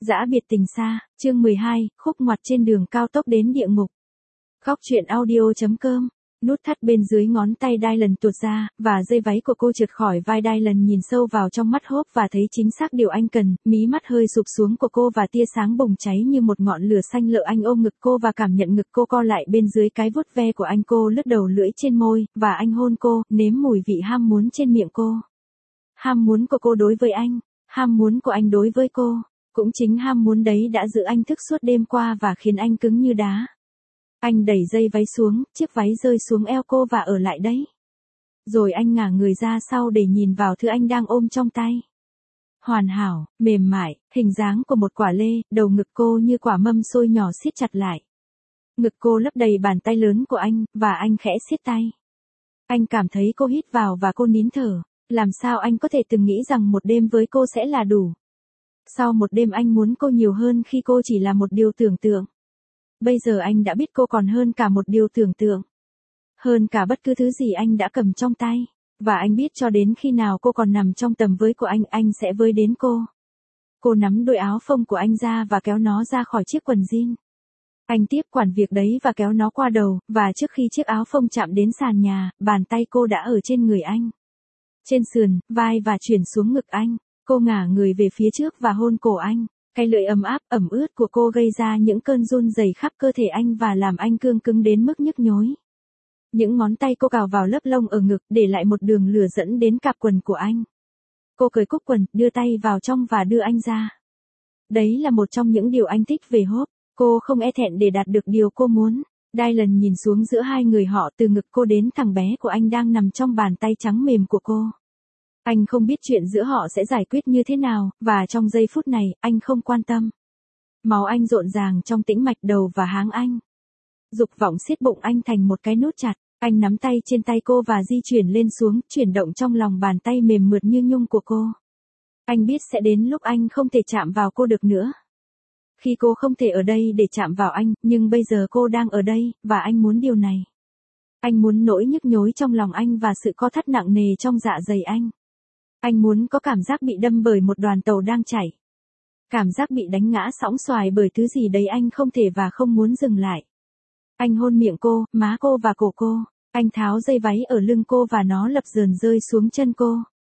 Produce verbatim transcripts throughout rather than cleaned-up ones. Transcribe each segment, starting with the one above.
Dã biệt tình xa, chương mười hai, khúc ngoặt trên đường cao tốc đến địa ngục. Khóc chuyện audio chấm com. Nút thắt bên dưới ngón tay Dylan tuột ra, và dây váy của cô trượt khỏi vai Dylan nhìn sâu vào trong mắt Hope và thấy chính xác điều anh cần, mí mắt hơi sụp xuống của cô và tia sáng bùng cháy như một ngọn lửa xanh lợ. Anh ôm ngực cô và cảm nhận ngực cô co lại bên dưới cái vuốt ve của anh. Cô lướt đầu lưỡi trên môi, và anh hôn cô, nếm mùi vị ham muốn trên miệng cô. Ham muốn của cô đối với anh, ham muốn của anh đối với cô. Cũng chính ham muốn đấy đã giữ anh thức suốt đêm qua và khiến anh cứng như đá. Anh đẩy dây váy xuống, chiếc váy rơi xuống eo cô và ở lại đấy. Rồi anh ngả người ra sau để nhìn vào thứ anh đang ôm trong tay. Hoàn hảo, mềm mại, hình dáng của một quả lê, đầu ngực cô như quả mâm xôi nhỏ siết chặt lại. Ngực cô lấp đầy bàn tay lớn của anh, và anh khẽ siết tay. Anh cảm thấy cô hít vào và cô nín thở. Làm sao anh có thể từng nghĩ rằng một đêm với cô sẽ là đủ? Sau một đêm anh muốn cô nhiều hơn khi cô chỉ là một điều tưởng tượng. Bây giờ anh đã biết cô còn hơn cả một điều tưởng tượng. Hơn cả bất cứ thứ gì anh đã cầm trong tay. Và anh biết cho đến khi nào cô còn nằm trong tầm với của anh, anh sẽ với đến cô. Cô nắm đôi áo phông của anh ra và kéo nó ra khỏi chiếc quần jean. Anh tiếp quản việc đấy và kéo nó qua đầu, và trước khi chiếc áo phông chạm đến sàn nhà, bàn tay cô đã ở trên người anh. Trên sườn, vai và chuyển xuống ngực anh. Cô ngả người về phía trước và hôn cổ anh. Cái lưỡi ấm áp, ẩm ướt của cô gây ra những cơn run rẩy khắp cơ thể anh và làm anh cương cứng đến mức nhức nhối. Những ngón tay cô cào vào lớp lông ở ngực, để lại một đường lửa dẫn đến cạp quần của anh. Cô cởi cúc quần, đưa tay vào trong và đưa anh ra. Đấy là một trong những điều anh thích về Hope. Cô không e thẹn để đạt được điều cô muốn. Dylan nhìn xuống giữa hai người họ, từ ngực cô đến thằng bé của anh đang nằm trong bàn tay trắng mềm của cô. Anh không biết chuyện giữa họ sẽ giải quyết như thế nào, và trong giây phút này, anh không quan tâm. Máu anh rộn ràng trong tĩnh mạch đầu và háng anh. Dục vọng siết bụng anh thành một cái nút chặt. Anh nắm tay trên tay cô và di chuyển lên xuống, chuyển động trong lòng bàn tay mềm mượt như nhung của cô. Anh biết sẽ đến lúc anh không thể chạm vào cô được nữa. Khi cô không thể ở đây để chạm vào anh, nhưng bây giờ cô đang ở đây, và anh muốn điều này. Anh muốn nỗi nhức nhối trong lòng anh và sự co thắt nặng nề trong dạ dày anh. Anh muốn có cảm giác bị đâm bởi một đoàn tàu đang chảy. Cảm giác bị đánh ngã sõng xoài bởi thứ gì đấy anh không thể và không muốn dừng lại. Anh hôn miệng cô, má cô và cổ cô. Anh tháo dây váy ở lưng cô và nó lập dờn rơi xuống chân cô.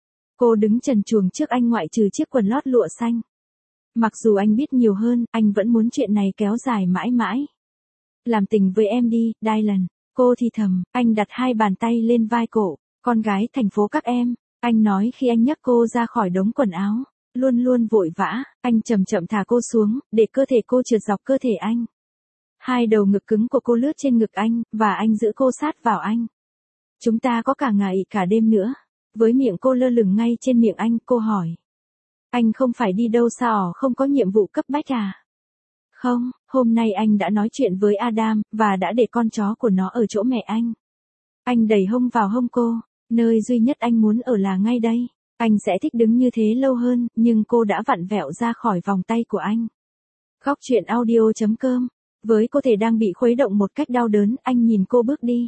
Cô đứng trần truồng trước anh ngoại trừ chiếc quần lót lụa xanh. Mặc dù anh biết nhiều hơn, anh vẫn muốn chuyện này kéo dài mãi mãi. Làm tình với em đi, Dylan. Cô thì thầm, anh đặt hai bàn tay lên vai cổ. Con gái thành phố các em. Anh nói khi anh nhấc cô ra khỏi đống quần áo. Luôn luôn vội vã, anh chậm chậm thả cô xuống, để cơ thể cô trượt dọc cơ thể anh. Hai đầu ngực cứng của cô lướt trên ngực anh, và anh giữ cô sát vào anh. Chúng ta có cả ngày cả đêm nữa. Với miệng cô lơ lửng ngay trên miệng anh, cô hỏi. Anh không phải đi đâu sao, không có nhiệm vụ cấp bách à? Không, hôm nay anh đã nói chuyện với Adam, và đã để con chó của nó ở chỗ mẹ anh. Anh đẩy hông vào hông cô. Nơi duy nhất anh muốn ở là ngay đây. Anh sẽ thích đứng như thế lâu hơn, nhưng cô đã vặn vẹo ra khỏi vòng tay của anh. Khóc chuyện audio chấm com. Với cơ thể đang bị khuấy động một cách đau đớn, anh nhìn cô bước đi.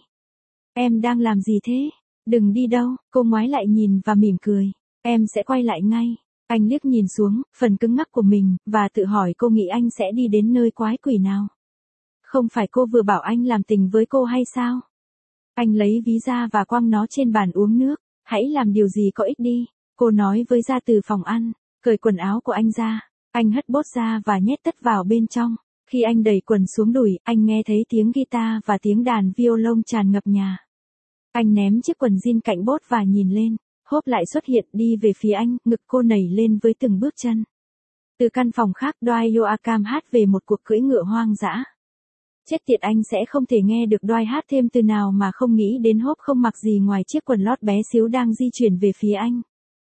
Em đang làm gì thế? Đừng đi đâu. Cô ngoái lại nhìn và mỉm cười. Em sẽ quay lại ngay. Anh liếc nhìn xuống, phần cứng ngắc của mình, và tự hỏi cô nghĩ anh sẽ đi đến nơi quái quỷ nào. Không phải cô vừa bảo anh làm tình với cô hay sao? Anh lấy ví ra và quăng nó trên bàn uống nước. Hãy làm điều gì có ích đi. Cô nói với ra từ phòng ăn. Cởi quần áo của anh ra. Anh hất bốt ra và nhét tất vào bên trong. Khi anh đẩy quần xuống đùi, anh nghe thấy tiếng guitar và tiếng đàn violon tràn ngập nhà. Anh ném chiếc quần jean cạnh bốt và nhìn lên. Hope lại xuất hiện đi về phía anh, ngực cô nảy lên với từng bước chân. Từ căn phòng khác, Dwight Yoakam hát về một cuộc cưỡi ngựa hoang dã. Chết tiệt, anh sẽ không thể nghe được Dwight hát thêm từ nào mà không nghĩ đến Hope không mặc gì ngoài chiếc quần lót bé xíu đang di chuyển về phía anh.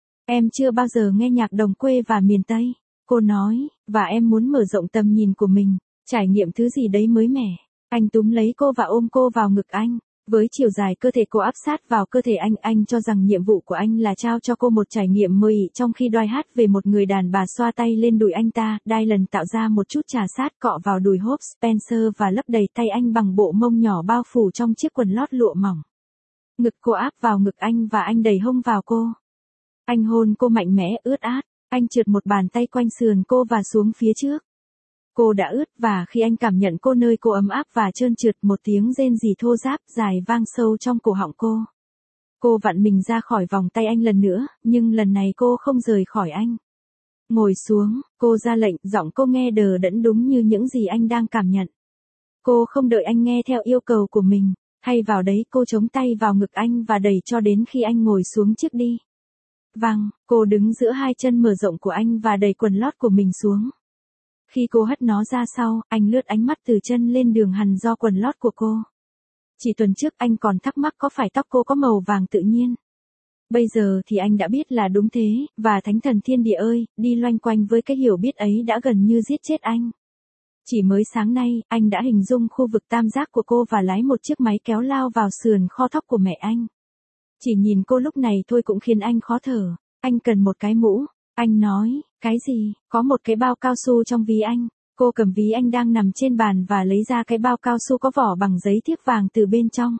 Em chưa bao giờ nghe nhạc đồng quê và miền Tây, cô nói, và em muốn mở rộng tầm nhìn của mình, trải nghiệm thứ gì đấy mới mẻ. Anh túm lấy cô và ôm cô vào ngực anh. Với chiều dài cơ thể cô áp sát vào cơ thể anh, anh cho rằng nhiệm vụ của anh là trao cho cô một trải nghiệm mới. Trong khi Dwight hát về một người đàn bà xoa tay lên đùi anh ta, Dylan tạo ra một chút trà sát cọ vào đùi Hope Spencer và lấp đầy tay anh bằng bộ mông nhỏ bao phủ trong chiếc quần lót lụa mỏng. Ngực cô áp vào ngực anh và anh đẩy hông vào cô. Anh hôn cô mạnh mẽ, ướt át. Anh trượt một bàn tay quanh sườn cô và xuống phía trước. Cô đã ướt và khi anh cảm nhận cô nơi cô ấm áp và trơn trượt, một tiếng rên rỉ thô ráp dài vang sâu trong cổ họng cô. Cô vặn mình ra khỏi vòng tay anh lần nữa, nhưng lần này cô không rời khỏi anh. Ngồi xuống, cô ra lệnh, giọng cô nghe đờ đẫn đúng như những gì anh đang cảm nhận. Cô không đợi anh nghe theo yêu cầu của mình. Thay vào đấy cô chống tay vào ngực anh và đẩy cho đến khi anh ngồi xuống trước đi. Vâng, cô đứng giữa hai chân mở rộng của anh và đẩy quần lót của mình xuống. Khi cô hất nó ra sau, anh lướt ánh mắt từ chân lên đường hằn do quần lót của cô. Chỉ tuần trước anh còn thắc mắc có phải tóc cô có màu vàng tự nhiên. Bây giờ thì anh đã biết là đúng thế, và thánh thần thiên địa ơi, đi loanh quanh với cái hiểu biết ấy đã gần như giết chết anh. Chỉ mới sáng nay, anh đã hình dung khu vực tam giác của cô và lái một chiếc máy kéo lao vào sườn kho thóc của mẹ anh. Chỉ nhìn cô lúc này thôi cũng khiến anh khó thở. Anh cần một cái mũ. Anh nói, cái gì? Có một cái bao cao su trong ví anh. Cô cầm ví anh đang nằm trên bàn và lấy ra cái bao cao su có vỏ bằng giấy thiếc vàng từ bên trong.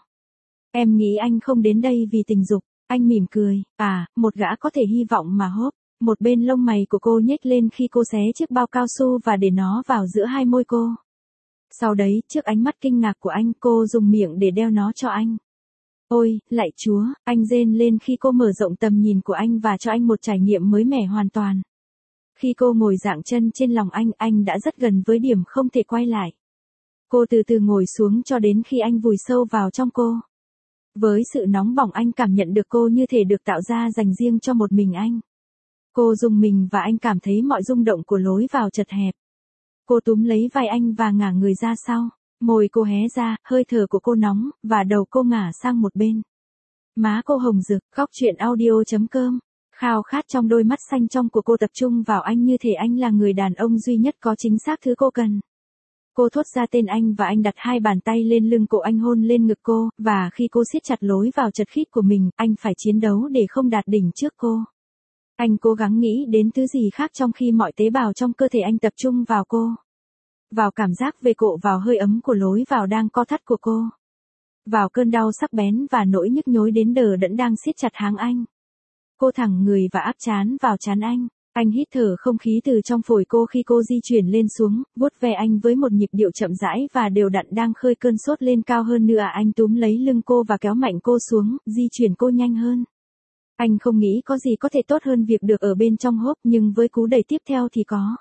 Em nghĩ anh không đến đây vì tình dục. Anh mỉm cười. À, một gã có thể hy vọng mà hốp. Một bên lông mày của cô nhếch lên khi cô xé chiếc bao cao su và để nó vào giữa hai môi cô. Sau đấy, trước ánh mắt kinh ngạc của anh, cô dùng miệng để đeo nó cho anh. Ôi, lạy Chúa, anh rên lên khi cô mở rộng tầm nhìn của anh và cho anh một trải nghiệm mới mẻ hoàn toàn. Khi cô ngồi dạng chân trên lòng anh, anh đã rất gần với điểm không thể quay lại. Cô từ từ ngồi xuống cho đến khi anh vùi sâu vào trong cô. Với sự nóng bỏng anh cảm nhận được cô như thể được tạo ra dành riêng cho một mình anh. Cô rùng mình và anh cảm thấy mọi rung động của lối vào chật hẹp. Cô túm lấy vai anh và ngả người ra sau. Môi cô hé ra, hơi thở của cô nóng, và đầu cô ngả sang một bên. Má cô hồng rực, khóc chuyện audio chấm com. Khao khát trong đôi mắt xanh trong của cô tập trung vào anh như thể anh là người đàn ông duy nhất có chính xác thứ cô cần. Cô thốt ra tên anh và anh đặt hai bàn tay lên lưng cổ anh, hôn lên ngực cô, và khi cô siết chặt lối vào chật khít của mình, anh phải chiến đấu để không đạt đỉnh trước cô. Anh cố gắng nghĩ đến thứ gì khác trong khi mọi tế bào trong cơ thể anh tập trung vào cô. Vào cảm giác về cộ, vào hơi ấm của lối vào đang co thắt của cô. Vào cơn đau sắc bén và nỗi nhức nhối đến đờ đẫn đang siết chặt háng anh. Cô thẳng người và áp trán vào trán anh. Anh hít thở không khí từ trong phổi cô khi cô di chuyển lên xuống, vuốt ve anh với một nhịp điệu chậm rãi và đều đặn đang khơi cơn sốt lên cao hơn nữa. Anh túm lấy lưng cô và kéo mạnh cô xuống, di chuyển cô nhanh hơn. Anh không nghĩ có gì có thể tốt hơn việc được ở bên trong hốp, nhưng với cú đẩy tiếp theo thì có.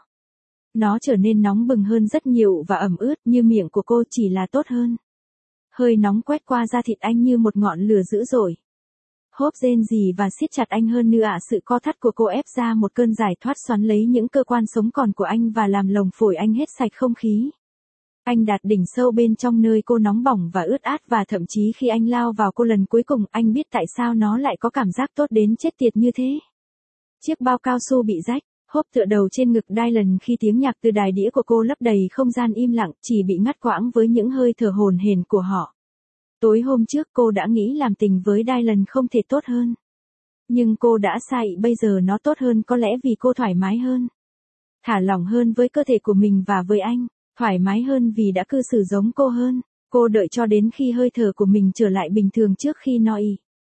Nó trở nên nóng bừng hơn rất nhiều và ẩm ướt như miệng của cô, chỉ là tốt hơn. Hơi nóng quét qua da thịt anh như một ngọn lửa dữ dội. Hốp rên rỉ và siết chặt anh hơn nữa. Sự co thắt của cô ép ra một cơn giải thoát xoắn lấy những cơ quan sống còn của anh và làm lồng phổi anh hết sạch không khí. Anh đạt đỉnh sâu bên trong nơi cô nóng bỏng và ướt át, và thậm chí khi anh lao vào cô lần cuối cùng, anh biết tại sao nó lại có cảm giác tốt đến chết tiệt như thế. Chiếc bao cao su bị rách, hốp tựa đầu trên ngực Dylan khi tiếng nhạc từ đài đĩa của cô lấp đầy không gian im lặng, chỉ bị ngắt quãng với những hơi thở hổn hển của họ. Tối hôm trước cô đã nghĩ làm tình với Dylan không thể tốt hơn. Nhưng cô đã sai, bây giờ nó tốt hơn có lẽ vì cô thoải mái hơn. Thả lỏng hơn với cơ thể của mình và với anh. Thoải mái hơn vì đã cư xử giống cô hơn. Cô đợi cho đến khi hơi thở của mình trở lại bình thường trước khi nói.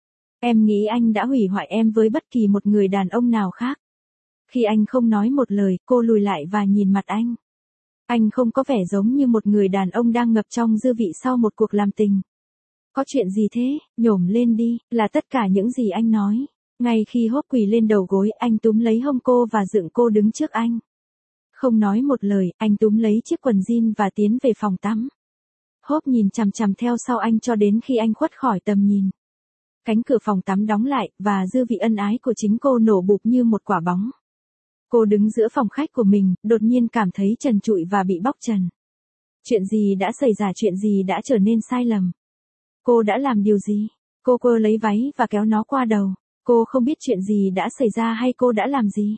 Em nghĩ anh đã hủy hoại em với bất kỳ một người đàn ông nào khác. Khi anh không nói một lời, cô lùi lại và nhìn mặt anh. Anh không có vẻ giống như một người đàn ông đang ngập trong dư vị sau một cuộc làm tình. Có chuyện gì thế, nhổm lên đi, là tất cả những gì anh nói. Ngay khi hốp quỳ lên đầu gối, anh túm lấy hông cô và dựng cô đứng trước anh. Không nói một lời, anh túm lấy chiếc quần jean và tiến về phòng tắm. Hốp nhìn chằm chằm theo sau anh cho đến khi anh khuất khỏi tầm nhìn. Cánh cửa phòng tắm đóng lại, và dư vị ân ái của chính cô nổ bụp như một quả bóng. Cô đứng giữa phòng khách của mình, đột nhiên cảm thấy trần trụi và bị bóc trần. Chuyện gì đã xảy ra, chuyện gì đã trở nên sai lầm? Cô đã làm điều gì? Cô quơ lấy váy và kéo nó qua đầu. Cô không biết chuyện gì đã xảy ra hay cô đã làm gì.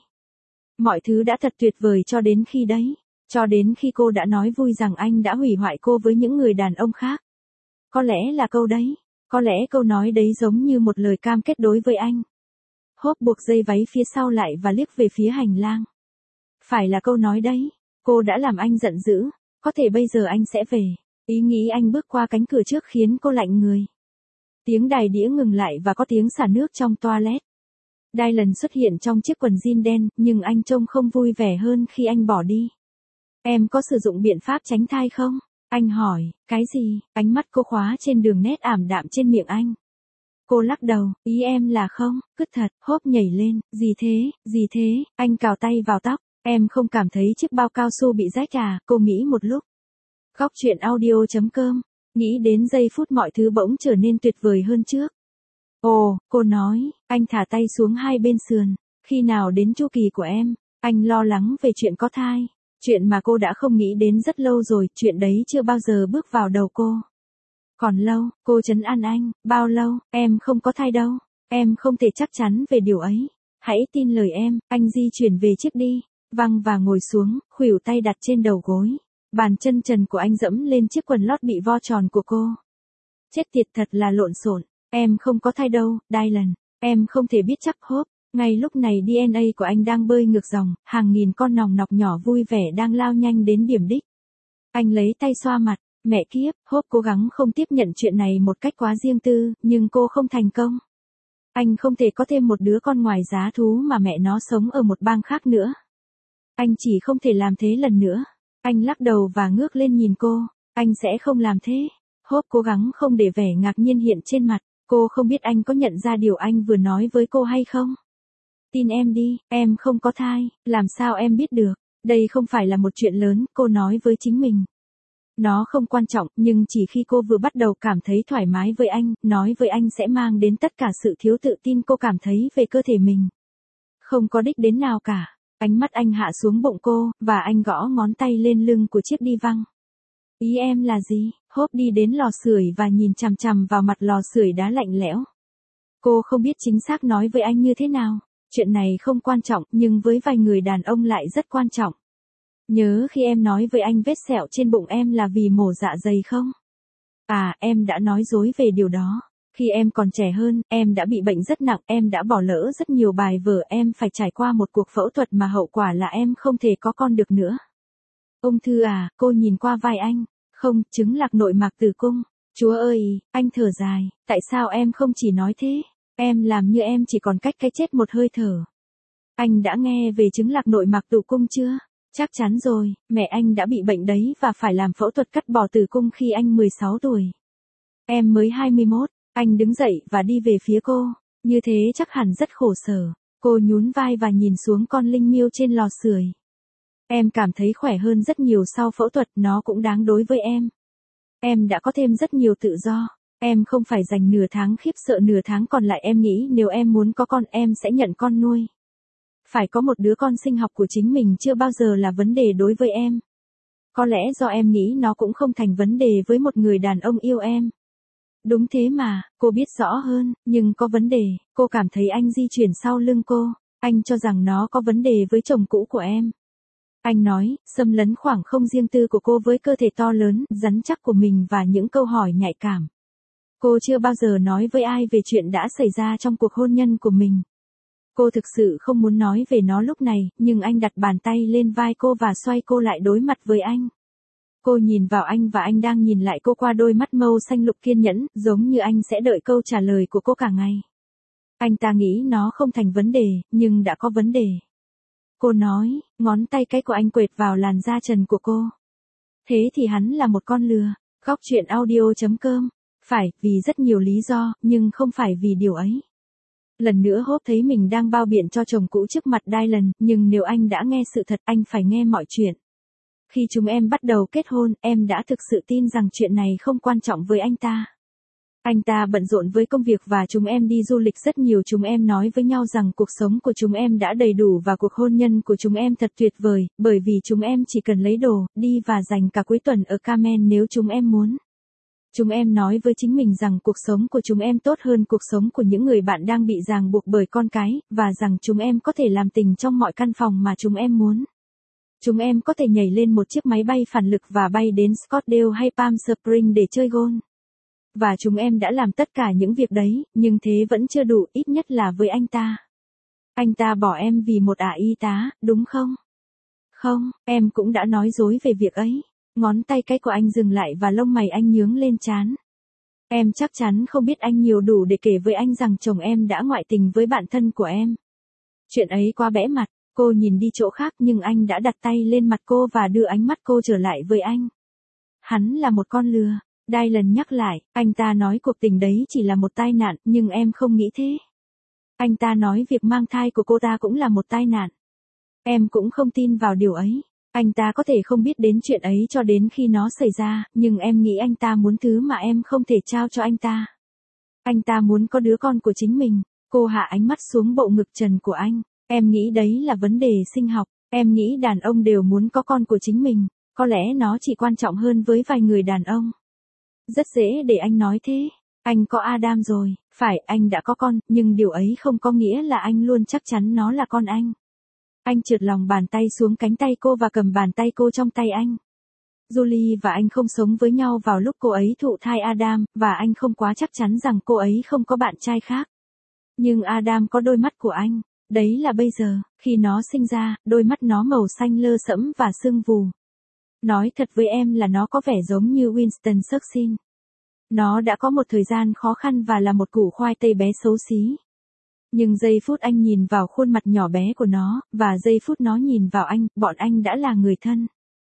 Mọi thứ đã thật tuyệt vời cho đến khi đấy. Cho đến khi cô đã nói vui rằng anh đã hủy hoại cô với những người đàn ông khác. Có lẽ là câu đấy. Có lẽ câu nói đấy giống như một lời cam kết đối với anh. Hốp buộc dây váy phía sau lại và liếc về phía hành lang. Phải là câu nói đấy. Cô đã làm anh giận dữ. Có thể bây giờ anh sẽ về. Ý nghĩ anh bước qua cánh cửa trước khiến cô lạnh người. Tiếng đài đĩa ngừng lại và có tiếng xả nước trong toilet. Dylan xuất hiện trong chiếc quần jean đen, nhưng anh trông không vui vẻ hơn khi anh bỏ đi. Em có sử dụng biện pháp tránh thai không? Anh hỏi, cái gì? Ánh mắt cô khóa trên đường nét ảm đạm trên miệng anh. Cô lắc đầu, ý em là không, cứt thật, hốp nhảy lên, gì thế, gì thế, anh cào tay vào tóc, em không cảm thấy chiếc bao cao su bị rách à, cô nghĩ một lúc. Góc chuyện audio.com, nghĩ đến giây phút mọi thứ bỗng trở nên tuyệt vời hơn trước. Ồ, cô nói, anh thả tay xuống hai bên sườn, khi nào đến chu kỳ của em, anh lo lắng về chuyện có thai, chuyện mà cô đã không nghĩ đến rất lâu rồi, chuyện đấy chưa bao giờ bước vào đầu cô. Còn lâu, cô trấn an anh, bao lâu, em không có thai đâu, em không thể chắc chắn về điều ấy, hãy tin lời em, anh di chuyển về chiếc đi, văng và ngồi xuống, khuỷu tay đặt trên đầu gối, bàn chân trần của anh dẫm lên chiếc quần lót bị vo tròn của cô. Chết tiệt thật là lộn xộn, em không có thai đâu, Dylan, em không thể biết chắc hốp. Ngay lúc này đê en a của anh đang bơi ngược dòng, hàng nghìn con nòng nọc nhỏ vui vẻ đang lao nhanh đến điểm đích. Anh lấy tay xoa mặt, mẹ kiếp, hốp cố gắng không tiếp nhận chuyện này một cách quá riêng tư, nhưng cô không thành công. Anh không thể có thêm một đứa con ngoài giá thú mà mẹ nó sống ở một bang khác nữa. Anh chỉ không thể làm thế lần nữa. Anh lắc đầu và ngước lên nhìn cô, anh sẽ không làm thế. Hốp cố gắng không để vẻ ngạc nhiên hiện trên mặt, cô không biết anh có nhận ra điều anh vừa nói với cô hay không. Tin em đi, em không có thai, làm sao em biết được, đây không phải là một chuyện lớn, cô nói với chính mình. Nó không quan trọng, nhưng chỉ khi cô vừa bắt đầu cảm thấy thoải mái với anh, nói với anh sẽ mang đến tất cả sự thiếu tự tin cô cảm thấy về cơ thể mình. Không có đích đến nào cả, ánh mắt anh hạ xuống bụng cô, và anh gõ ngón tay lên lưng của chiếc đi văng. Ý em là gì? Hốp đi đến lò sưởi và nhìn chằm chằm vào mặt lò sưởi đá lạnh lẽo. Cô không biết chính xác nói với anh như thế nào. Chuyện này không quan trọng, nhưng với vài người đàn ông lại rất quan trọng. Nhớ khi em nói với anh vết sẹo trên bụng em là vì mổ dạ dày không? À, em đã nói dối về điều đó. Khi em còn trẻ hơn, em đã bị bệnh rất nặng, em đã bỏ lỡ rất nhiều bài vở, em phải trải qua một cuộc phẫu thuật mà hậu quả là em không thể có con được nữa. Ung thư à, cô nhìn qua vai anh. Không, chứng lạc nội mạc tử cung. Chúa ơi, anh thở dài, tại sao em không chỉ nói thế? Em làm như em chỉ còn cách cái chết một hơi thở. Anh đã nghe về chứng lạc nội mạc tử cung chưa? Chắc chắn rồi, mẹ anh đã bị bệnh đấy và phải làm phẫu thuật cắt bỏ tử cung khi anh mười sáu tuổi. Em mới hai mươi mốt, anh đứng dậy và đi về phía cô, như thế chắc hẳn rất khổ sở. Cô nhún vai và nhìn xuống con linh miêu trên lò sưởi. Em cảm thấy khỏe hơn rất nhiều sau phẫu thuật, nó cũng đáng đối với em. Em đã có thêm rất nhiều tự do. Em không phải dành nửa tháng khiếp sợ nửa tháng còn lại em nghĩ nếu em muốn có con em sẽ nhận con nuôi. Phải có một đứa con sinh học của chính mình chưa bao giờ là vấn đề đối với em. Có lẽ do em nghĩ nó cũng không thành vấn đề với một người đàn ông yêu em. Đúng thế mà, cô biết rõ hơn, nhưng có vấn đề, cô cảm thấy anh di chuyển sau lưng cô, anh cho rằng nó có vấn đề với chồng cũ của em. Anh nói, xâm lấn khoảng không riêng tư của cô với cơ thể to lớn, rắn chắc của mình và những câu hỏi nhạy cảm. Cô chưa bao giờ nói với ai về chuyện đã xảy ra trong cuộc hôn nhân của mình. Cô thực sự không muốn nói về nó lúc này, nhưng anh đặt bàn tay lên vai cô và xoay cô lại đối mặt với anh. Cô nhìn vào anh và anh đang nhìn lại cô qua đôi mắt màu xanh lục kiên nhẫn, giống như anh sẽ đợi câu trả lời của cô cả ngày. Anh ta nghĩ nó không thành vấn đề, nhưng đã có vấn đề. Cô nói, ngón tay cái của anh quệt vào làn da trần của cô. Thế thì hắn là một con lừa. Góc chuyện audio.com. Phải, vì rất nhiều lý do, nhưng không phải vì điều ấy. Lần nữa Hope thấy mình đang bao biện cho chồng cũ trước mặt Dylan, nhưng nếu anh đã nghe sự thật, anh phải nghe mọi chuyện. Khi chúng em bắt đầu kết hôn, em đã thực sự tin rằng chuyện này không quan trọng với anh ta. Anh ta bận rộn với công việc và chúng em đi du lịch rất nhiều. Chúng em nói với nhau rằng cuộc sống của chúng em đã đầy đủ và cuộc hôn nhân của chúng em thật tuyệt vời, bởi vì chúng em chỉ cần lấy đồ, đi và dành cả cuối tuần ở Carmen nếu chúng em muốn. Chúng em nói với chính mình rằng cuộc sống của chúng em tốt hơn cuộc sống của những người bạn đang bị ràng buộc bởi con cái, và rằng chúng em có thể làm tình trong mọi căn phòng mà chúng em muốn. Chúng em có thể nhảy lên một chiếc máy bay phản lực và bay đến Scottsdale hay Palm Springs để chơi golf. Và chúng em đã làm tất cả những việc đấy, nhưng thế vẫn chưa đủ, ít nhất là với anh ta. Anh ta bỏ em vì một ả y tá, đúng không? Không, em cũng đã nói dối về việc ấy. Ngón tay cái của anh dừng lại và lông mày anh nhướng lên trán. Em chắc chắn không biết anh nhiều đủ để kể với anh rằng chồng em đã ngoại tình với bạn thân của em. Chuyện ấy quá bẽ mặt, cô nhìn đi chỗ khác nhưng anh đã đặt tay lên mặt cô và đưa ánh mắt cô trở lại với anh. Hắn là một con lừa. Dylan nhắc lại, anh ta nói cuộc tình đấy chỉ là một tai nạn, nhưng em không nghĩ thế. Anh ta nói việc mang thai của cô ta cũng là một tai nạn. Em cũng không tin vào điều ấy. Anh ta có thể không biết đến chuyện ấy cho đến khi nó xảy ra, nhưng em nghĩ anh ta muốn thứ mà em không thể trao cho anh ta. Anh ta muốn có đứa con của chính mình. Cô hạ ánh mắt xuống bộ ngực trần của anh. Em nghĩ đấy là vấn đề sinh học. Em nghĩ đàn ông đều muốn có con của chính mình. Có lẽ nó chỉ quan trọng hơn với vài người đàn ông. Rất dễ để anh nói thế. Anh có Adam rồi, phải, anh đã có con, nhưng điều ấy không có nghĩa là anh luôn chắc chắn nó là con anh. Anh trượt lòng bàn tay xuống cánh tay cô và cầm bàn tay cô trong tay anh. Julie và anh không sống với nhau vào lúc cô ấy thụ thai Adam, và anh không quá chắc chắn rằng cô ấy không có bạn trai khác. Nhưng Adam có đôi mắt của anh. Đấy là bây giờ, khi nó sinh ra, đôi mắt nó màu xanh lơ sẫm và sưng vù. Nói thật với em là nó có vẻ giống như Winston Churchill. Nó đã có một thời gian khó khăn và là một củ khoai tây bé xấu xí. Nhưng giây phút anh nhìn vào khuôn mặt nhỏ bé của nó, và giây phút nó nhìn vào anh, bọn anh đã là người thân.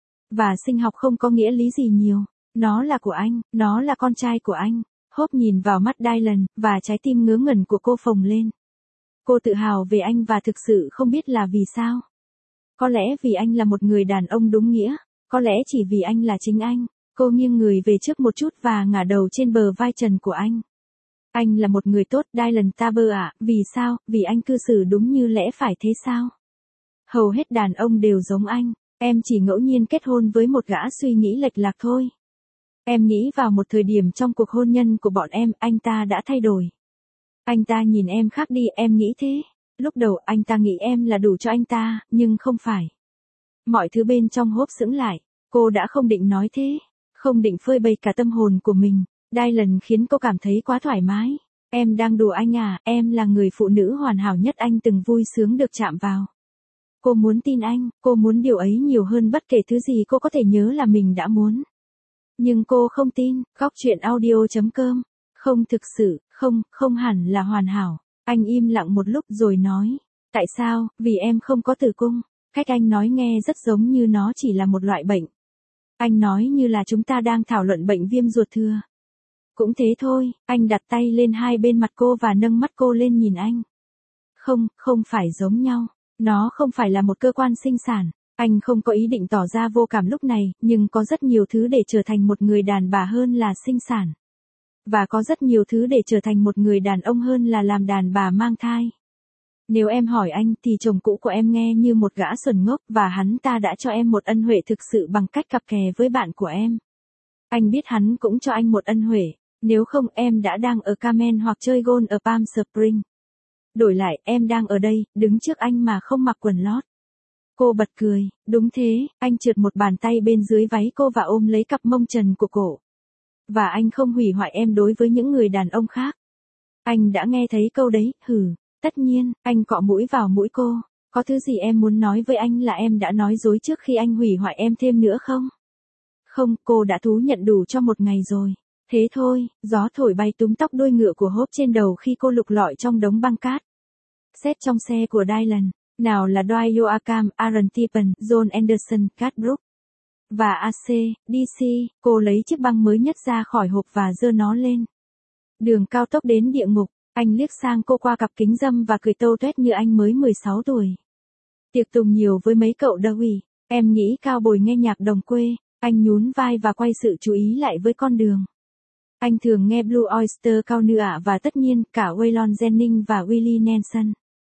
Và sinh học không có nghĩa lý gì nhiều. Nó là của anh, nó là con trai của anh. Hope nhìn vào mắt Dylan, và trái tim ngớ ngẩn của cô phồng lên. Cô tự hào về anh và thực sự không biết là vì sao. Có lẽ vì anh là một người đàn ông đúng nghĩa. Có lẽ chỉ vì anh là chính anh. Cô nghiêng người về trước một chút và ngả đầu trên bờ vai trần của anh. Anh là một người tốt, Dylan Taber ạ, vì sao, vì anh cư xử đúng như lẽ phải thế sao? Hầu hết đàn ông đều giống anh, em chỉ ngẫu nhiên kết hôn với một gã suy nghĩ lệch lạc thôi. Em nghĩ vào một thời điểm trong cuộc hôn nhân của bọn em, anh ta đã thay đổi. Anh ta nhìn em khác đi, em nghĩ thế. Lúc đầu anh ta nghĩ em là đủ cho anh ta, nhưng không phải. Mọi thứ bên trong Hope sững lại, cô đã không định nói thế. Không định phơi bày cả tâm hồn của mình. Dylan khiến cô cảm thấy quá thoải mái. Em đang đùa anh à, em là người phụ nữ hoàn hảo nhất anh từng vui sướng được chạm vào. Cô muốn tin anh, cô muốn điều ấy nhiều hơn bất kể thứ gì cô có thể nhớ là mình đã muốn. Nhưng cô không tin, Góc Chuyện Audio chấm com. Không thực sự, không, không hẳn là hoàn hảo. Anh im lặng một lúc rồi nói. Tại sao, vì em không có tử cung. Cách anh nói nghe rất giống như nó chỉ là một loại bệnh. Anh nói như là chúng ta đang thảo luận bệnh viêm ruột thừa. Cũng thế thôi, anh đặt tay lên hai bên mặt cô và nâng mắt cô lên nhìn anh. Không, không phải giống nhau. Nó không phải là một cơ quan sinh sản. Anh không có ý định tỏ ra vô cảm lúc này, nhưng có rất nhiều thứ để trở thành một người đàn bà hơn là sinh sản. Và có rất nhiều thứ để trở thành một người đàn ông hơn là làm đàn bà mang thai. Nếu em hỏi anh thì chồng cũ của em nghe như một gã xuẩn ngốc và hắn ta đã cho em một ân huệ thực sự bằng cách cặp kè với bạn của em. Anh biết hắn cũng cho anh một ân huệ, nếu không em đã đang ở Carmen hoặc chơi golf ở Palm Springs. Đổi lại em đang ở đây, đứng trước anh mà không mặc quần lót. Cô bật cười, đúng thế, anh trượt một bàn tay bên dưới váy cô và ôm lấy cặp mông trần của cổ. Và anh không hủy hoại em đối với những người đàn ông khác. Anh đã nghe thấy câu đấy, hừ. Tất nhiên, anh cọ mũi vào mũi cô. Có thứ gì em muốn nói với anh là em đã nói dối trước khi anh hủy hoại em thêm nữa không? Không, cô đã thú nhận đủ cho một ngày rồi. Thế thôi, gió thổi bay túm tóc đuôi ngựa của Hope trên đầu khi cô lục lọi trong đống băng cát. Xét trong xe của Dylan, nào là Dwight Yoakam, Aaron Tippin, John Anderson, Cat Brooks. Và a xê, đê xê, cô lấy chiếc băng mới nhất ra khỏi hộp và giơ nó lên. Đường cao tốc đến địa ngục. Anh liếc sang cô qua cặp kính râm và cười tâu tuét như anh mới mười sáu tuổi. Tiệc tùng nhiều với mấy cậu Dewey. Em nghĩ cao bồi nghe nhạc đồng quê. Anh nhún vai và quay sự chú ý lại với con đường. Anh thường nghe Blue Oyster Cult nữa và tất nhiên cả Waylon Jennings và Willie Nelson.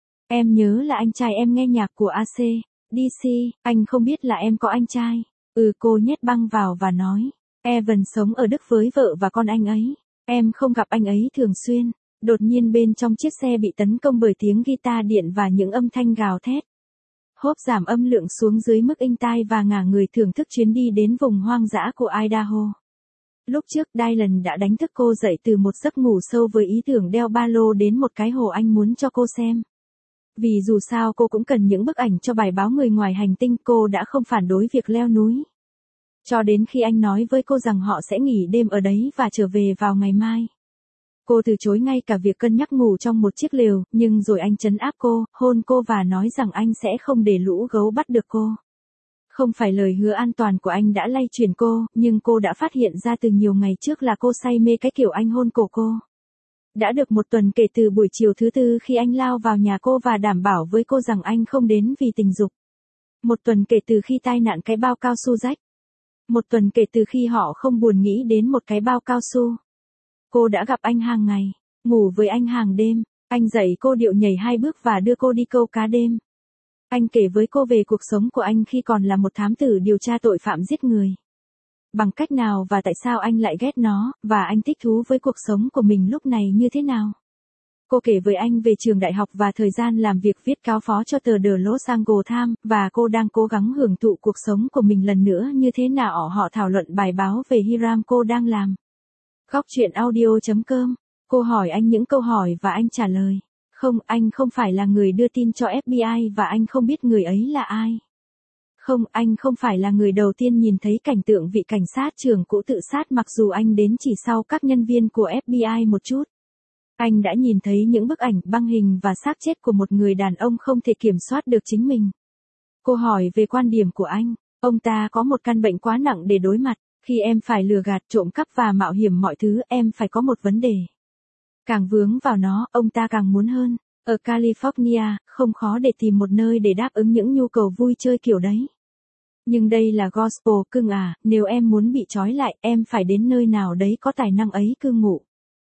Em nhớ là anh trai em nghe nhạc của a xê, đê xê, anh không biết là em có anh trai. Ừ, cô nhét băng vào và nói. Evan sống ở Đức với vợ và con anh ấy. Em không gặp anh ấy thường xuyên. Đột nhiên bên trong chiếc xe bị tấn công bởi tiếng guitar điện và những âm thanh gào thét. Hope giảm âm lượng xuống dưới mức inh tai và ngả người thưởng thức chuyến đi đến vùng hoang dã của Idaho. Lúc trước Dylan đã đánh thức cô dậy từ một giấc ngủ sâu với ý tưởng đeo ba lô đến một cái hồ anh muốn cho cô xem. Vì dù sao cô cũng cần những bức ảnh cho bài báo người ngoài hành tinh, cô đã không phản đối việc leo núi. Cho đến khi anh nói với cô rằng họ sẽ nghỉ đêm ở đấy và trở về vào ngày mai. Cô từ chối ngay cả việc cân nhắc ngủ trong một chiếc lều, nhưng rồi anh trấn áp cô, hôn cô và nói rằng anh sẽ không để lũ gấu bắt được cô. Không phải lời hứa an toàn của anh đã lay chuyển cô, nhưng cô đã phát hiện ra từ nhiều ngày trước là cô say mê cái kiểu anh hôn cổ cô. Đã được một tuần kể từ buổi chiều thứ tư khi anh lao vào nhà cô và đảm bảo với cô rằng anh không đến vì tình dục. Một tuần kể từ khi tai nạn cái bao cao su rách. Một tuần kể từ khi họ không buồn nghĩ đến một cái bao cao su. Cô đã gặp anh hàng ngày, ngủ với anh hàng đêm, anh dạy cô điệu nhảy hai bước và đưa cô đi câu cá đêm. Anh kể với cô về cuộc sống của anh khi còn là một thám tử điều tra tội phạm giết người. Bằng cách nào và tại sao anh lại ghét nó, và anh thích thú với cuộc sống của mình lúc này như thế nào. Cô kể với anh về trường đại học và thời gian làm việc viết cáo phó cho tờ The Los Angeles Times, và cô đang cố gắng hưởng thụ cuộc sống của mình lần nữa như thế nào. Họ thảo luận bài báo về Hiram cô đang làm. Góc chuyện audio chấm com. Cô hỏi anh những câu hỏi và anh trả lời. Không, anh không phải là người đưa tin cho ép bê i và anh không biết người ấy là ai. Không, anh không phải là người đầu tiên nhìn thấy cảnh tượng vị cảnh sát trưởng cũ tự sát mặc dù anh đến chỉ sau các nhân viên của ép bê i một chút. Anh đã nhìn thấy những bức ảnh băng hình và xác chết của một người đàn ông không thể kiểm soát được chính mình. Cô hỏi về quan điểm của anh. Ông ta có một căn bệnh quá nặng để đối mặt. Khi em phải lừa gạt, trộm cắp và mạo hiểm mọi thứ, em phải có một vấn đề. Càng vướng vào nó, ông ta càng muốn hơn. Ở California, không khó để tìm một nơi để đáp ứng những nhu cầu vui chơi kiểu đấy. Nhưng đây là gospel cưng à, nếu em muốn bị trói lại, em phải đến nơi nào đấy có tài năng ấy cư ngụ.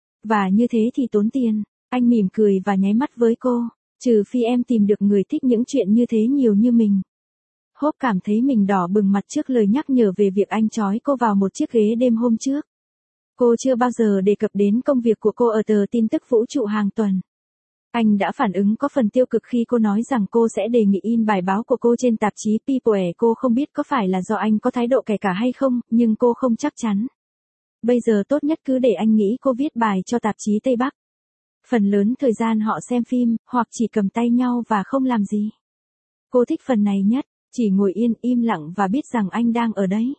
Và như thế thì tốn tiền. Anh mỉm cười và nháy mắt với cô. Trừ phi em tìm được người thích những chuyện như thế nhiều như mình. Hope cảm thấy mình đỏ bừng mặt trước lời nhắc nhở về việc anh trói cô vào một chiếc ghế đêm hôm trước. Cô chưa bao giờ đề cập đến công việc của cô ở tờ tin tức vũ trụ hàng tuần. Anh đã phản ứng có phần tiêu cực khi cô nói rằng cô sẽ đề nghị in bài báo của cô trên tạp chí People. Cô không biết có phải là do anh có thái độ kẻ cả hay không, nhưng cô không chắc chắn. Bây giờ tốt nhất cứ để anh nghĩ cô viết bài cho tạp chí Tây Bắc. Phần lớn thời gian họ xem phim, hoặc chỉ cầm tay nhau và không làm gì. Cô thích phần này nhất, chỉ ngồi yên im lặng và biết rằng anh đang ở đấy.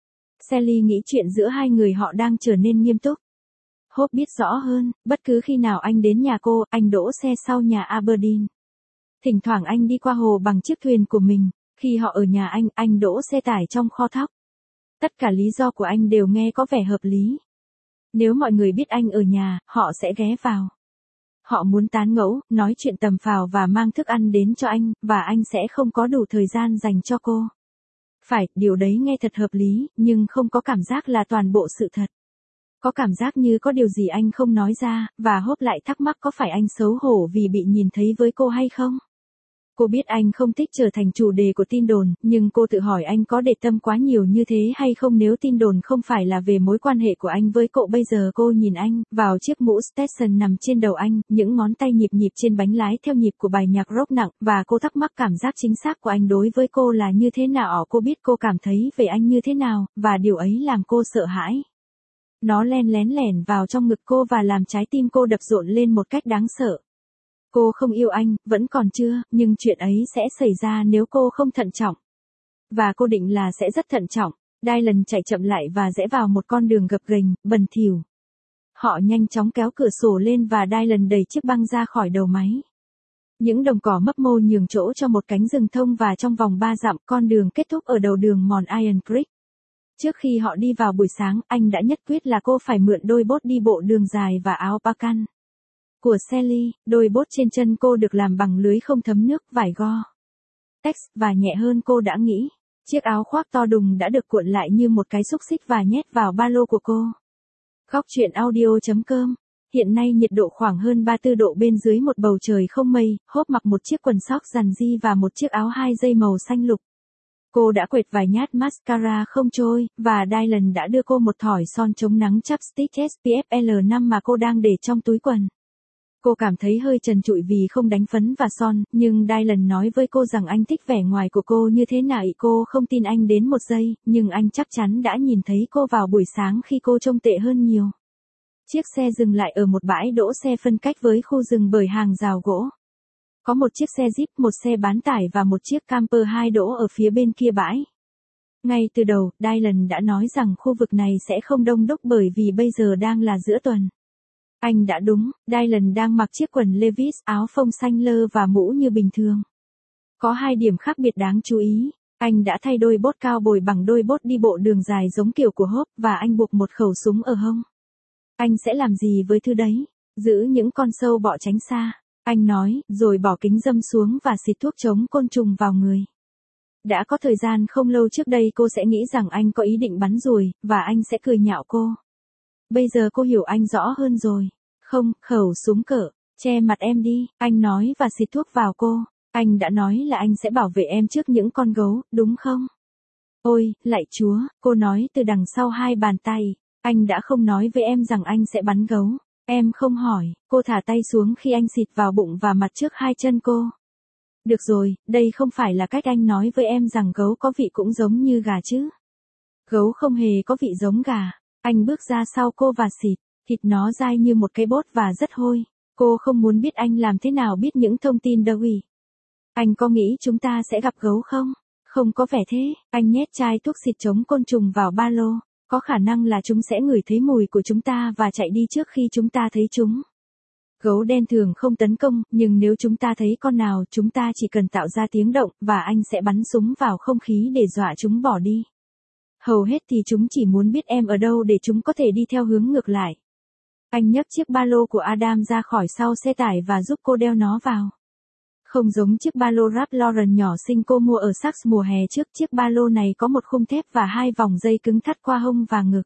Sally nghĩ chuyện giữa hai người họ đang trở nên nghiêm túc. Hope biết rõ hơn, bất cứ khi nào anh đến nhà cô, anh đỗ xe sau nhà Aberdeen. Thỉnh thoảng anh đi qua hồ bằng chiếc thuyền của mình, khi họ ở nhà anh, anh đỗ xe tải trong kho thóc. Tất cả lý do của anh đều nghe có vẻ hợp lý. Nếu mọi người biết anh ở nhà, họ sẽ ghé vào. Họ muốn tán gẫu, nói chuyện tầm phào và mang thức ăn đến cho anh, và anh sẽ không có đủ thời gian dành cho cô. Phải, điều đấy nghe thật hợp lý, nhưng không có cảm giác là toàn bộ sự thật. Có cảm giác như có điều gì anh không nói ra, và Hope lại thắc mắc có phải anh xấu hổ vì bị nhìn thấy với cô hay không? Cô biết anh không thích trở thành chủ đề của tin đồn, nhưng cô tự hỏi anh có để tâm quá nhiều như thế hay không nếu tin đồn không phải là về mối quan hệ của anh với cô. Bây giờ cô nhìn anh, vào chiếc mũ Stetson nằm trên đầu anh, những ngón tay nhịp nhịp trên bánh lái theo nhịp của bài nhạc rock nặng, và cô thắc mắc cảm giác chính xác của anh đối với cô là như thế nào. Cô biết cô cảm thấy về anh như thế nào, và điều ấy làm cô sợ hãi. Nó len lén lẻn vào trong ngực cô và làm trái tim cô đập rộn lên một cách đáng sợ. Cô không yêu anh, vẫn còn chưa, nhưng chuyện ấy sẽ xảy ra nếu cô không thận trọng. Và cô định là sẽ rất thận trọng. Dylan chạy chậm lại và rẽ vào một con đường gập ghềnh, bẩn thỉu. Họ nhanh chóng kéo cửa sổ lên và Dylan đẩy chiếc băng ra khỏi đầu máy. Những đồng cỏ mấp mô nhường chỗ cho một cánh rừng thông và trong vòng ba dặm, con đường kết thúc ở đầu đường mòn Iron Creek. Trước khi họ đi vào buổi sáng, anh đã nhất quyết là cô phải mượn đôi bốt đi bộ đường dài và áo pacan của Sally. Đôi bốt trên chân cô được làm bằng lưới không thấm nước, vải go tex, và nhẹ hơn cô đã nghĩ. Chiếc áo khoác to đùng đã được cuộn lại như một cái xúc xích và nhét vào ba lô của cô. Góc chuyện audio chấm com. Hiện nay nhiệt độ khoảng hơn ba mươi tư độ bên dưới một bầu trời không mây. Hope mặc một chiếc quần sóc giàn di và một chiếc áo hai dây màu xanh lục. Cô đã quệt vài nhát mascara không trôi, và Dylan đã đưa cô một thỏi son chống nắng chapstick ét pê ép L năm mà cô đang để trong túi quần. Cô cảm thấy hơi trần trụi vì không đánh phấn và son, nhưng Dylan nói với cô rằng anh thích vẻ ngoài của cô như thế nào. Cô không tin anh đến một giây, nhưng anh chắc chắn đã nhìn thấy cô vào buổi sáng khi cô trông tệ hơn nhiều. Chiếc xe dừng lại ở một bãi đỗ xe phân cách với khu rừng bởi hàng rào gỗ. Có một chiếc xe Jeep, một xe bán tải và một chiếc camper hai đỗ ở phía bên kia bãi. Ngay từ đầu, Dylan đã nói rằng khu vực này sẽ không đông đúc bởi vì bây giờ đang là giữa tuần. Anh đã đúng, Dylan đang mặc chiếc quần Levi's, áo phông xanh lơ và mũ như bình thường. Có hai điểm khác biệt đáng chú ý. Anh đã thay đôi bốt cao bồi bằng đôi bốt đi bộ đường dài giống kiểu của Hope và anh buộc một khẩu súng ở hông. Anh sẽ làm gì với thứ đấy? Giữ những con sâu bọ tránh xa. Anh nói, rồi bỏ kính râm xuống và xịt thuốc chống côn trùng vào người. Đã có thời gian không lâu trước đây cô sẽ nghĩ rằng anh có ý định bắn ruồi, và anh sẽ cười nhạo cô. Bây giờ cô hiểu anh rõ hơn rồi. Không, khẩu súng cỡ, che mặt em đi, anh nói và xịt thuốc vào cô. Anh đã nói là anh sẽ bảo vệ em trước những con gấu, đúng không? Ôi, lạy Chúa, cô nói từ đằng sau hai bàn tay. Anh đã không nói với em rằng anh sẽ bắn gấu. Em không hỏi, cô thả tay xuống khi anh xịt vào bụng và mặt trước hai chân cô. Được rồi, đây không phải là cách anh nói với em rằng gấu có vị cũng giống như gà chứ. Gấu không hề có vị giống gà. Anh bước ra sau cô và xịt, thịt nó dai như một cái bốt và rất hôi. Cô không muốn biết anh làm thế nào biết những thông tin đâu ý. Anh có nghĩ chúng ta sẽ gặp gấu không? Không có vẻ thế, anh nhét chai thuốc xịt chống côn trùng vào ba lô. Có khả năng là chúng sẽ ngửi thấy mùi của chúng ta và chạy đi trước khi chúng ta thấy chúng. Gấu đen thường không tấn công, nhưng nếu chúng ta thấy con nào chúng ta chỉ cần tạo ra tiếng động và anh sẽ bắn súng vào không khí để dọa chúng bỏ đi. Hầu hết thì chúng chỉ muốn biết em ở đâu để chúng có thể đi theo hướng ngược lại. Anh nhấc chiếc ba lô của Adam ra khỏi sau xe tải và giúp cô đeo nó vào. Không giống chiếc ba lô Ralph Lauren nhỏ xinh cô mua ở Saks mùa hè trước, chiếc ba lô này có một khung thép và hai vòng dây cứng thắt qua hông và ngực.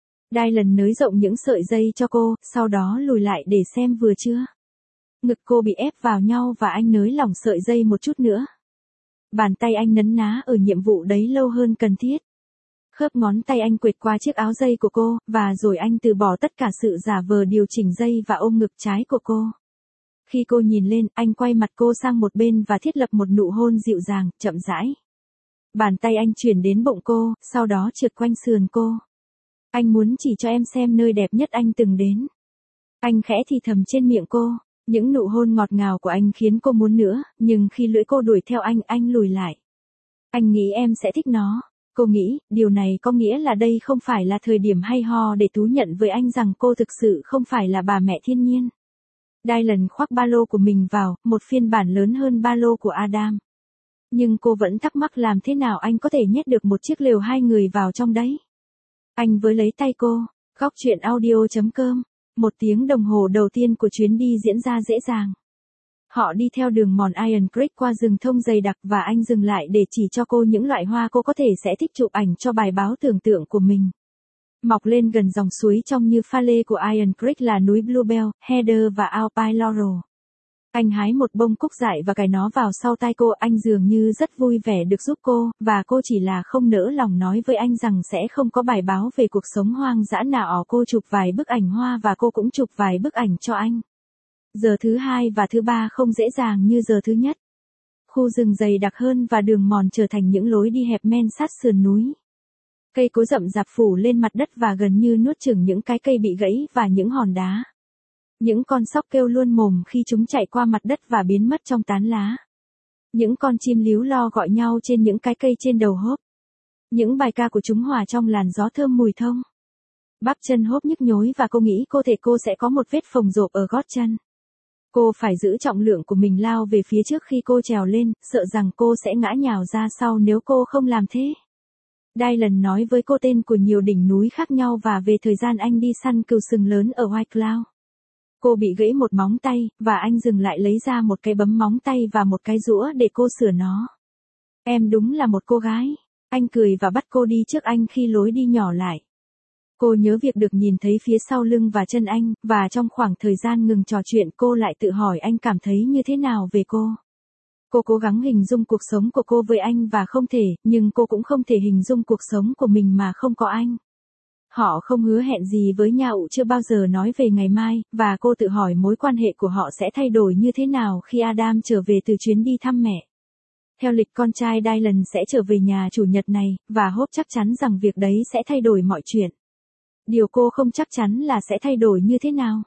Dylan nới rộng những sợi dây cho cô, sau đó lùi lại để xem vừa chưa. Ngực cô bị ép vào nhau và anh nới lỏng sợi dây một chút nữa. Bàn tay anh nấn ná ở nhiệm vụ đấy lâu hơn cần thiết. Khớp ngón tay anh quệt qua chiếc áo dây của cô, và rồi anh từ bỏ tất cả sự giả vờ điều chỉnh dây và ôm ngực trái của cô. Khi cô nhìn lên, anh quay mặt cô sang một bên và thiết lập một nụ hôn dịu dàng, chậm rãi. Bàn tay anh chuyển đến bụng cô, sau đó trượt quanh sườn cô. Anh muốn chỉ cho em xem nơi đẹp nhất anh từng đến. Anh khẽ thì thầm trên miệng cô. Những nụ hôn ngọt ngào của anh khiến cô muốn nữa, nhưng khi lưỡi cô đuổi theo anh, anh lùi lại. Anh nghĩ em sẽ thích nó. Cô nghĩ, điều này có nghĩa là đây không phải là thời điểm hay ho để thú nhận với anh rằng cô thực sự không phải là bà mẹ thiên nhiên. Dylan khoác ba lô của mình vào, một phiên bản lớn hơn ba lô của Adam. Nhưng cô vẫn thắc mắc làm thế nào anh có thể nhét được một chiếc lều hai người vào trong đấy. Anh với lấy tay cô. Góc truyện audio chấm com. Một tiếng đồng hồ đầu tiên của chuyến đi diễn ra dễ dàng. Họ đi theo đường mòn Iron Creek qua rừng thông dày đặc và anh dừng lại để chỉ cho cô những loại hoa cô có thể sẽ thích chụp ảnh cho bài báo tưởng tượng của mình. Mọc lên gần dòng suối trông như pha lê của Iron Creek là núi Bluebell, Heather và Alpine Laurel. Anh hái một bông cúc dại và cài nó vào sau tai cô, anh dường như rất vui vẻ được giúp cô, và cô chỉ là không nỡ lòng nói với anh rằng sẽ không có bài báo về cuộc sống hoang dã nào. Cô chụp vài bức ảnh hoa và cô cũng chụp vài bức ảnh cho anh. Giờ thứ hai và thứ ba không dễ dàng như giờ thứ nhất. Khu rừng dày đặc hơn và đường mòn trở thành những lối đi hẹp men sát sườn núi. Cây cối rậm rạp phủ lên mặt đất và gần như nuốt chửng những cái cây bị gãy và những hòn đá. Những con sóc kêu luôn mồm khi chúng chạy qua mặt đất và biến mất trong tán lá. Những con chim líu lo gọi nhau trên những cái cây trên đầu Hope. Những bài ca của chúng hòa trong làn gió thơm mùi thông. Bắp chân Hope nhức nhối và cô nghĩ cô thể cô sẽ có một vết phồng rộp ở gót chân. Cô phải giữ trọng lượng của mình lao về phía trước khi cô trèo lên, sợ rằng cô sẽ ngã nhào ra sau nếu cô không làm thế. Dylan nói với cô tên của nhiều đỉnh núi khác nhau và về thời gian anh đi săn cừu sừng lớn ở White Cloud. Cô bị gãy một móng tay, và anh dừng lại lấy ra một cái bấm móng tay và một cái rũa để cô sửa nó. Em đúng là một cô gái. Anh cười và bắt cô đi trước anh khi lối đi nhỏ lại. Cô nhớ việc được nhìn thấy phía sau lưng và chân anh, và trong khoảng thời gian ngừng trò chuyện cô lại tự hỏi anh cảm thấy như thế nào về cô. Cô cố gắng hình dung cuộc sống của cô với anh và không thể, nhưng cô cũng không thể hình dung cuộc sống của mình mà không có anh. Họ không hứa hẹn gì với nhau, chưa bao giờ nói về ngày mai, và cô tự hỏi mối quan hệ của họ sẽ thay đổi như thế nào khi Adam trở về từ chuyến đi thăm mẹ. Theo lịch con trai Dylan sẽ trở về nhà chủ nhật này, và Hope chắc chắn rằng việc đấy sẽ thay đổi mọi chuyện. Điều cô không chắc chắn là sẽ thay đổi như thế nào.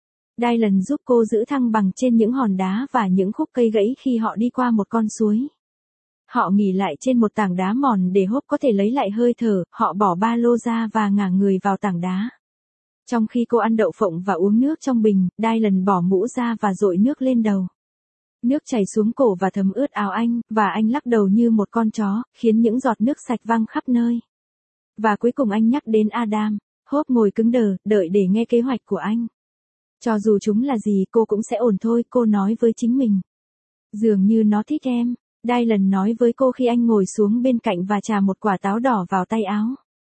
Dylan giúp cô giữ thăng bằng trên những hòn đá và những khúc cây gãy khi họ đi qua một con suối. Họ nghỉ lại trên một tảng đá mòn để Hope có thể lấy lại hơi thở, họ bỏ ba lô ra và ngả người vào tảng đá. Trong khi cô ăn đậu phộng và uống nước trong bình, Dylan bỏ mũ ra và dội nước lên đầu. Nước chảy xuống cổ và thấm ướt áo anh, và anh lắc đầu như một con chó, khiến những giọt nước sạch văng khắp nơi. Và cuối cùng anh nhắc đến Adam. Hope ngồi cứng đờ, đợi để nghe kế hoạch của anh. Cho dù chúng là gì cô cũng sẽ ổn thôi, cô nói với chính mình. Dường như nó thích em, Dylan nói với cô khi anh ngồi xuống bên cạnh và chà một quả táo đỏ vào tay áo.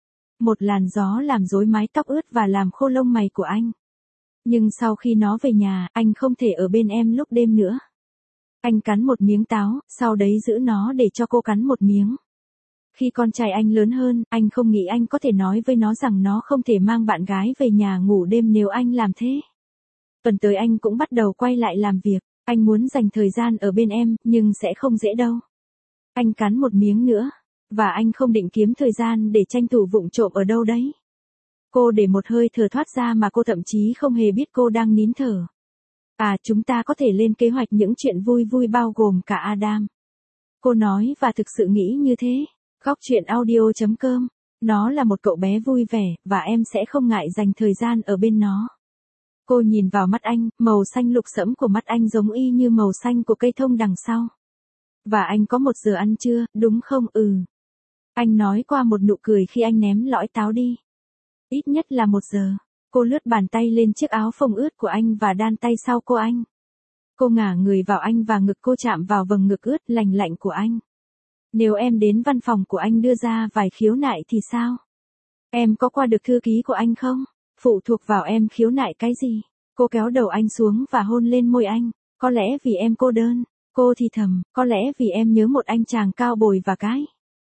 Một làn gió làm rối mái tóc ướt và làm khô lông mày của anh. Nhưng sau khi nó về nhà, anh không thể ở bên em lúc đêm nữa. Anh cắn một miếng táo, sau đấy giữ nó để cho cô cắn một miếng. Khi con trai anh lớn hơn, anh không nghĩ anh có thể nói với nó rằng nó không thể mang bạn gái về nhà ngủ đêm nếu anh làm thế. Tuần tới anh cũng bắt đầu quay lại làm việc. Anh muốn dành thời gian ở bên em, nhưng sẽ không dễ đâu. Anh cắn một miếng nữa. Và anh không định kiếm thời gian để tranh thủ vụng trộm ở đâu đấy. Cô để một hơi thở thoát ra mà cô thậm chí không hề biết cô đang nín thở. À, chúng ta có thể lên kế hoạch những chuyện vui vui bao gồm cả Adam. Cô nói và thực sự nghĩ như thế. Góc chuyện audio chấm com. Nó là một cậu bé vui vẻ, và em sẽ không ngại dành thời gian ở bên nó. Cô nhìn vào mắt anh, màu xanh lục sẫm của mắt anh giống y như màu xanh của cây thông đằng sau. Và anh có một giờ ăn trưa, đúng không? Ừ. Anh nói qua một nụ cười khi anh ném lõi táo đi. Ít nhất là một giờ. Cô lướt bàn tay lên chiếc áo phông ướt của anh và đan tay sau cô anh. Cô ngả người vào anh và ngực cô chạm vào vầng ngực ướt lành lạnh của anh. Nếu em đến văn phòng của anh đưa ra vài khiếu nại thì sao? Em có qua được thư ký của anh không? Phụ thuộc vào em khiếu nại cái gì? Cô kéo đầu anh xuống và hôn lên môi anh. Có lẽ vì em cô đơn. Cô thì thầm, có lẽ vì em nhớ một anh chàng cao bồi và cái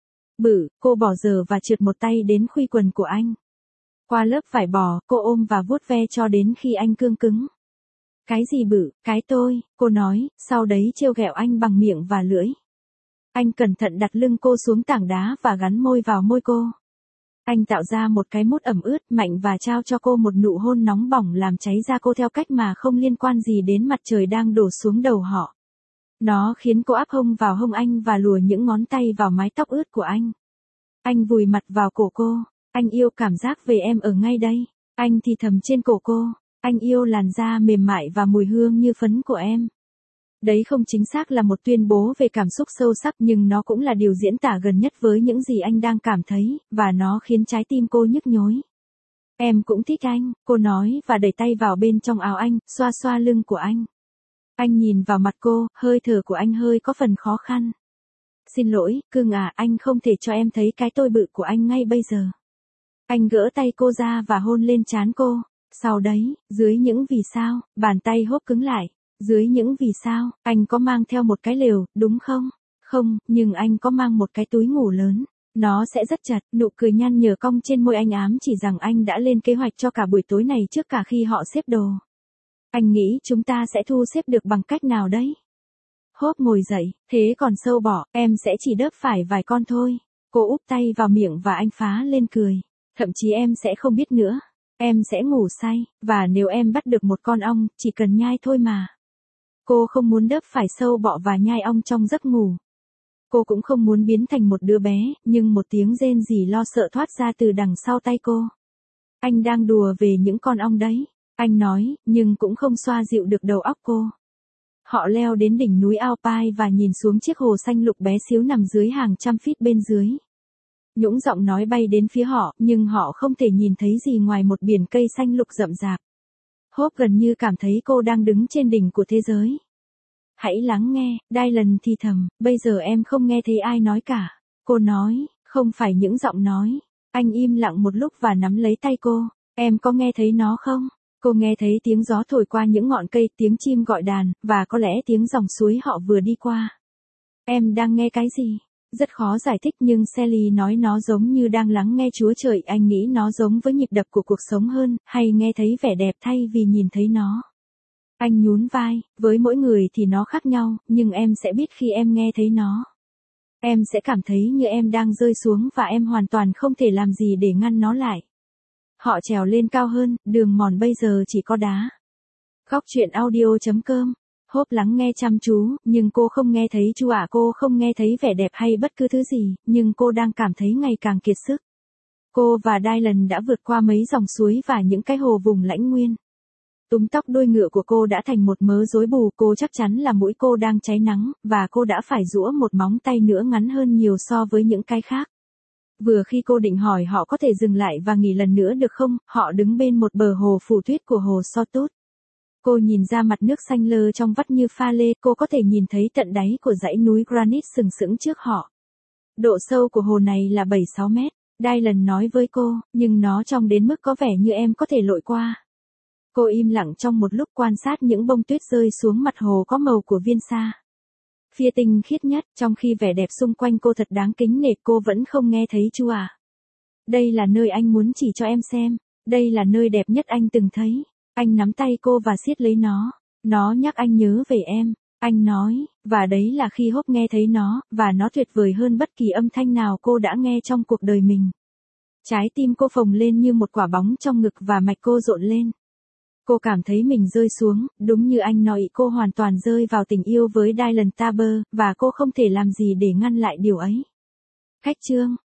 bự. Cô bỏ giờ và trượt một tay đến khuy quần của anh. Qua lớp vải bò, cô ôm và vuốt ve cho đến khi anh cương cứng. Cái gì bự? Cái tôi, cô nói, sau đấy trêu ghẹo anh bằng miệng và lưỡi. Anh cẩn thận đặt lưng cô xuống tảng đá và gắn môi vào môi cô. Anh tạo ra một cái mút ẩm ướt mạnh và trao cho cô một nụ hôn nóng bỏng làm cháy da cô theo cách mà không liên quan gì đến mặt trời đang đổ xuống đầu họ. Nó khiến cô áp hông vào hông anh và lùa những ngón tay vào mái tóc ướt của anh. Anh vùi mặt vào cổ cô. Anh yêu cảm giác về em ở ngay đây. Anh thì thầm trên cổ cô. Anh yêu làn da mềm mại và mùi hương như phấn của em. Đấy không chính xác là một tuyên bố về cảm xúc sâu sắc nhưng nó cũng là điều diễn tả gần nhất với những gì anh đang cảm thấy, và nó khiến trái tim cô nhức nhối. Em cũng thích anh, cô nói và đẩy tay vào bên trong áo anh, xoa xoa lưng của anh. Anh nhìn vào mặt cô, hơi thở của anh hơi có phần khó khăn. Xin lỗi, cưng à, anh không thể cho em thấy cái tôi bự của anh ngay bây giờ. Anh gỡ tay cô ra và hôn lên trán cô. Sau đấy, dưới những vì sao, bàn tay Hope cứng lại. Dưới những vì sao, anh có mang theo một cái lều, đúng không? Không, nhưng anh có mang một cái túi ngủ lớn. Nó sẽ rất chặt, nụ cười nhăn nhở cong trên môi anh ám chỉ rằng anh đã lên kế hoạch cho cả buổi tối này trước cả khi họ xếp đồ. Anh nghĩ chúng ta sẽ thu xếp được bằng cách nào đấy? Hope ngồi dậy, thế còn sâu bọ, em sẽ chỉ đớp phải vài con thôi. Cô úp tay vào miệng và anh phá lên cười. Thậm chí em sẽ không biết nữa. Em sẽ ngủ say, và nếu em bắt được một con ong, chỉ cần nhai thôi mà. Cô không muốn đớp phải sâu bọ và nhai ong trong giấc ngủ. Cô cũng không muốn biến thành một đứa bé, nhưng một tiếng rên rỉ lo sợ thoát ra từ đằng sau tay cô. Anh đang đùa về những con ong đấy, anh nói, nhưng cũng không xoa dịu được đầu óc cô. Họ leo đến đỉnh núi Alpine và nhìn xuống chiếc hồ xanh lục bé xíu nằm dưới hàng trăm feet bên dưới. Những giọng nói bay đến phía họ, nhưng họ không thể nhìn thấy gì ngoài một biển cây xanh lục rậm rạp. Hope gần như cảm thấy cô đang đứng trên đỉnh của thế giới. Hãy lắng nghe, Dylan thì thầm, bây giờ em không nghe thấy ai nói cả. Cô nói, không phải những giọng nói. Anh im lặng một lúc và nắm lấy tay cô. Em có nghe thấy nó không? Cô nghe thấy tiếng gió thổi qua những ngọn cây, tiếng chim gọi đàn, và có lẽ tiếng dòng suối họ vừa đi qua. Em đang nghe cái gì? Rất khó giải thích nhưng Sally nói nó giống như đang lắng nghe Chúa Trời. Anh nghĩ nó giống với nhịp đập của cuộc sống hơn, hay nghe thấy vẻ đẹp thay vì nhìn thấy nó. Anh nhún vai, với mỗi người thì nó khác nhau, nhưng em sẽ biết khi em nghe thấy nó. Em sẽ cảm thấy như em đang rơi xuống và em hoàn toàn không thể làm gì để ngăn nó lại. Họ trèo lên cao hơn, đường mòn bây giờ chỉ có đá. Góc chuyện audio chấm com Hốp lắng nghe chăm chú, nhưng cô không nghe thấy Chu ạ, cô không nghe thấy vẻ đẹp hay bất cứ thứ gì, nhưng cô đang cảm thấy ngày càng kiệt sức. Cô và Dylan đã vượt qua mấy dòng suối và những cái hồ vùng lãnh nguyên. Túm tóc đuôi ngựa của cô đã thành một mớ rối bù, cô chắc chắn là mũi cô đang cháy nắng, và cô đã phải giũa một móng tay nữa ngắn hơn nhiều so với những cái khác. Vừa khi cô định hỏi họ có thể dừng lại và nghỉ lần nữa được không, họ đứng bên một bờ hồ phủ tuyết của hồ Sotut. Cô nhìn ra mặt nước xanh lơ trong vắt như pha lê, cô có thể nhìn thấy tận đáy của dãy núi granite sừng sững trước họ. Độ sâu của hồ này là bảy sáu mét, Dylan nói với cô, nhưng nó trong đến mức có vẻ như em có thể lội qua. Cô im lặng trong một lúc quan sát những bông tuyết rơi xuống mặt hồ có màu của viên sa. Phía tinh khiết nhất, trong khi vẻ đẹp xung quanh cô thật đáng kính nể, cô vẫn không nghe thấy Chu à. Đây là nơi anh muốn chỉ cho em xem, đây là nơi đẹp nhất anh từng thấy. Anh nắm tay cô và siết lấy nó. Nó nhắc anh nhớ về em, anh nói, và đấy là khi Hope nghe thấy nó, và nó tuyệt vời hơn bất kỳ âm thanh nào cô đã nghe trong cuộc đời mình. Trái tim cô phồng lên như một quả bóng trong ngực và mạch cô rộn lên. Cô cảm thấy mình rơi xuống, đúng như anh nói, cô hoàn toàn rơi vào tình yêu với Dylan Taber, và cô không thể làm gì để ngăn lại điều ấy. Khách chương